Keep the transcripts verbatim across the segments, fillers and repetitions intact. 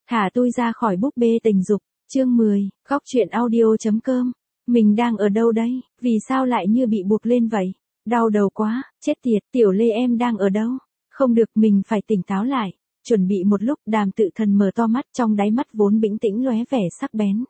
Thả tôi ra khỏi búp bê tình dục, chương mười, góc truyện audio.com. Mình đang ở đâu đây, vì sao lại như bị buộc lên vậy? Đau đầu quá, chết tiệt, Tiểu Lê em đang ở đâu? Không được, mình phải tỉnh táo lại. Chuẩn bị một lúc, Đàm Tự Thần mở to mắt, trong đáy mắt vốn bĩnh tĩnh lóe vẻ sắc bén.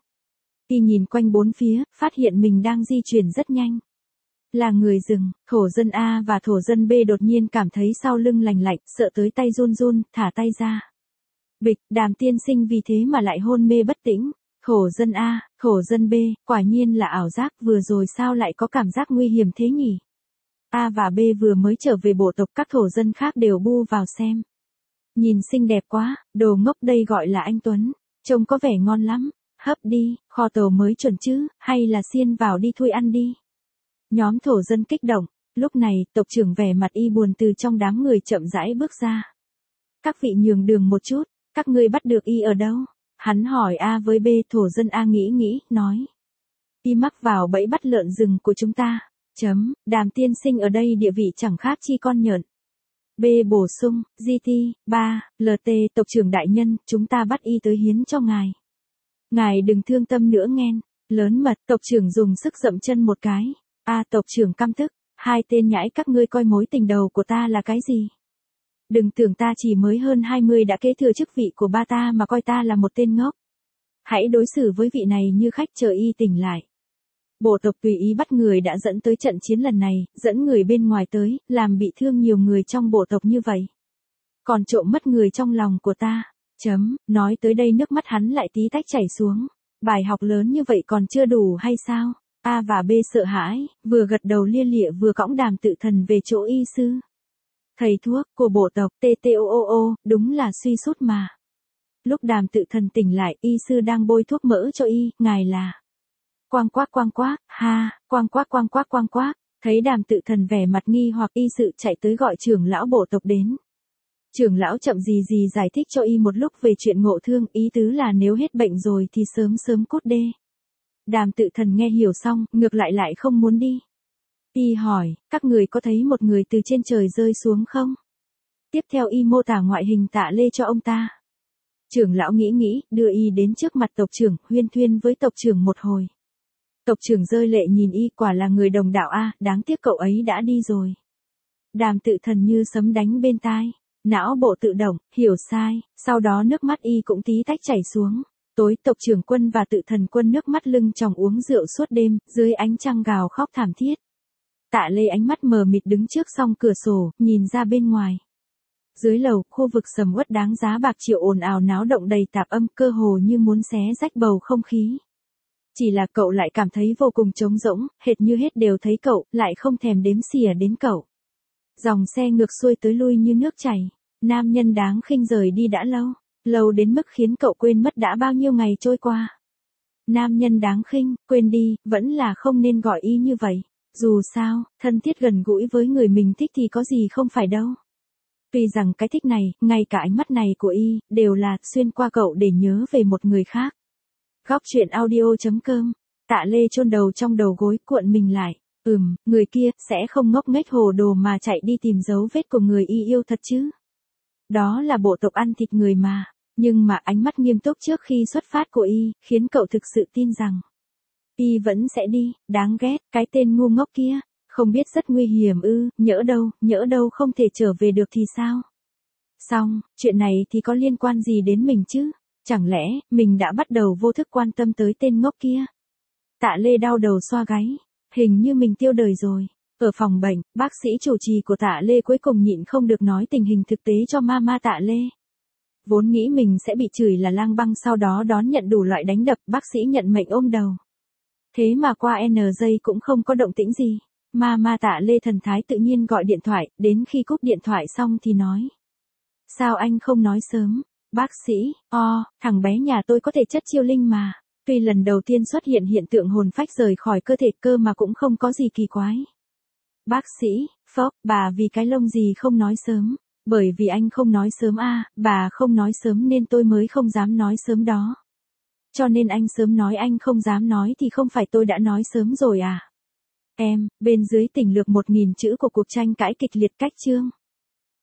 Y nhìn quanh bốn phía, phát hiện mình đang di chuyển rất nhanh. Là người rừng, thổ dân A và thổ dân B đột nhiên cảm thấy sau lưng lành lạnh, sợ tới tay run run, thả tay ra. Bịch, Đàm tiên sinh vì thế mà lại hôn mê bất tỉnh. Thổ dân A, thổ dân B, quả nhiên là ảo giác, vừa rồi sao lại có cảm giác nguy hiểm thế nhỉ? A và B vừa mới trở về bộ tộc, các thổ dân khác đều bu vào xem. Nhìn xinh đẹp quá, đồ ngốc, đây gọi là anh Tuấn, trông có vẻ ngon lắm, hấp đi, kho tàu mới chuẩn chứ, hay là xiên vào đi thui ăn đi. Nhóm thổ dân kích động, lúc này, tộc trưởng vẻ mặt y buồn từ trong đám người chậm rãi bước ra. Các vị nhường đường một chút, các ngươi bắt được y ở đâu? Hắn hỏi A với B, thổ dân A nghĩ nghĩ, nói. Y mắc vào bẫy bắt lợn rừng của chúng ta. Chấm, Đàm tiên sinh ở đây địa vị chẳng khác chi con nhợn. B bổ sung, giê tê, ba, lờ tê, tộc trưởng đại nhân, chúng ta bắt y tới hiến cho ngài. Ngài đừng thương tâm nữa nghen. Lớn mật, tộc trưởng dùng sức dậm chân một cái. A tộc trưởng căm tức, hai tên nhãi các ngươi coi mối tình đầu của ta là cái gì? Đừng tưởng ta chỉ mới hơn hai mươi đã kế thừa chức vị của ba ta mà coi ta là một tên ngốc. Hãy đối xử với vị này như khách chờ y tỉnh lại. Bộ tộc tùy ý bắt người đã dẫn tới trận chiến lần này, dẫn người bên ngoài tới, làm bị thương nhiều người trong bộ tộc như vậy. Còn trộm mất người trong lòng của ta. Chấm, nói tới đây nước mắt hắn lại tí tách chảy xuống. Bài học lớn như vậy còn chưa đủ hay sao? A và B sợ hãi, vừa gật đầu lia lịa vừa cõng Đàm Tự Thần về chỗ y sư. Thầy thuốc của bộ tộc tê tê o o o, đúng là suy sút mà. Lúc Đàm Tự Thần tỉnh lại, y sư đang bôi thuốc mỡ cho y, ngài là. Quang quác quang quác, ha, quang quác quang quác quang quác, thấy Đàm Tự Thần vẻ mặt nghi hoặc, y sự chạy tới gọi trưởng lão bộ tộc đến. Trưởng lão chậm gì gì giải thích cho y một lúc về chuyện ngộ thương, ý tứ là nếu hết bệnh rồi thì sớm sớm cút đê. Đàm Tự Thần nghe hiểu xong, ngược lại lại không muốn đi. Y hỏi, các người có thấy một người từ trên trời rơi xuống không? Tiếp theo y mô tả ngoại hình Tạ Lê cho ông ta. Trưởng lão nghĩ nghĩ, đưa y đến trước mặt tộc trưởng, huyên thuyên với tộc trưởng một hồi. Tộc trưởng rơi lệ nhìn y, quả là người đồng đạo A, đáng tiếc cậu ấy đã đi rồi. Đàm Tự Thần như sấm đánh bên tai, não bộ tự động, hiểu sai, sau đó nước mắt y cũng tí tách chảy xuống. Tối, tộc trưởng Quân và Tự Thần Quân nước mắt lưng tròng uống rượu suốt đêm, dưới ánh trăng gào khóc thảm thiết. Tạ Lê ánh mắt mờ mịt đứng trước song cửa sổ, nhìn ra bên ngoài. Dưới lầu, khu vực sầm uất đáng giá bạc triệu ồn ào náo động đầy tạp âm, cơ hồ như muốn xé rách bầu không khí. Chỉ là cậu lại cảm thấy vô cùng trống rỗng, hệt như hết đều thấy cậu, lại không thèm đếm xỉa đến cậu. Dòng xe ngược xuôi tới lui như nước chảy. Nam nhân đáng khinh rời đi đã lâu, lâu đến mức khiến cậu quên mất đã bao nhiêu ngày trôi qua. Nam nhân đáng khinh, quên đi, vẫn là không nên gọi y như vậy. Dù sao, thân thiết gần gũi với người mình thích thì có gì không phải đâu. Tuy rằng cái thích này, ngay cả ánh mắt này của y, đều là xuyên qua cậu để nhớ về một người khác. Góc truyện audio.com. Tạ Lê chôn đầu trong đầu gối, cuộn mình lại. Ừm, người kia, sẽ không ngốc nghếch hồ đồ mà chạy đi tìm dấu vết của người y yêu thật chứ. Đó là bộ tộc ăn thịt người mà. Nhưng mà ánh mắt nghiêm túc trước khi xuất phát của y, khiến cậu thực sự tin rằng y vẫn sẽ đi, đáng ghét, cái tên ngu ngốc kia, không biết rất nguy hiểm ư, nhỡ đâu, nhỡ đâu không thể trở về được thì sao? Xong, chuyện này thì có liên quan gì đến mình chứ? Chẳng lẽ, mình đã bắt đầu vô thức quan tâm tới tên ngốc kia? Tạ Lê đau đầu xoa gáy, hình như mình tiêu đời rồi. Ở phòng bệnh, bác sĩ chủ trì của Tạ Lê cuối cùng nhịn không được nói tình hình thực tế cho mama Tạ Lê. Vốn nghĩ mình sẽ bị chửi là lang băng, sau đó đón nhận đủ loại đánh đập, bác sĩ nhận mệnh ôm đầu. Thế mà qua N giây cũng không có động tĩnh gì. Mama Tạ Lê thần thái tự nhiên gọi điện thoại, đến khi cúp điện thoại xong thì nói. Sao anh không nói sớm? Bác sĩ, o, thằng bé nhà tôi có thể chất chiêu linh mà. Tuy lần đầu tiên xuất hiện hiện tượng hồn phách rời khỏi cơ thể cơ mà cũng không có gì kỳ quái. Bác sĩ, phốc, bà vì cái lông gì không nói sớm? Bởi vì anh không nói sớm à, bà không nói sớm nên tôi mới không dám nói sớm đó. Cho nên anh sớm nói anh không dám nói thì không phải tôi đã nói sớm rồi à? Em, bên dưới tỉnh lược một nghìn chữ của cuộc tranh cãi kịch liệt cách chương.